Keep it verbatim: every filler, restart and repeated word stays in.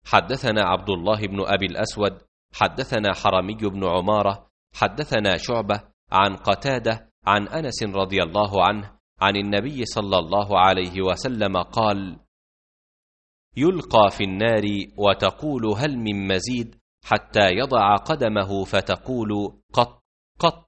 حدثنا عبد الله بن أبي الأسود حدثنا حرمي بن عمارة حدثنا شعبة عن قتادة عن أنس رضي الله عنه عن النبي صلى الله عليه وسلم قال: يلقى في النار وتقول هل من مزيد، حتى يضع قدمه فتقول قط قط،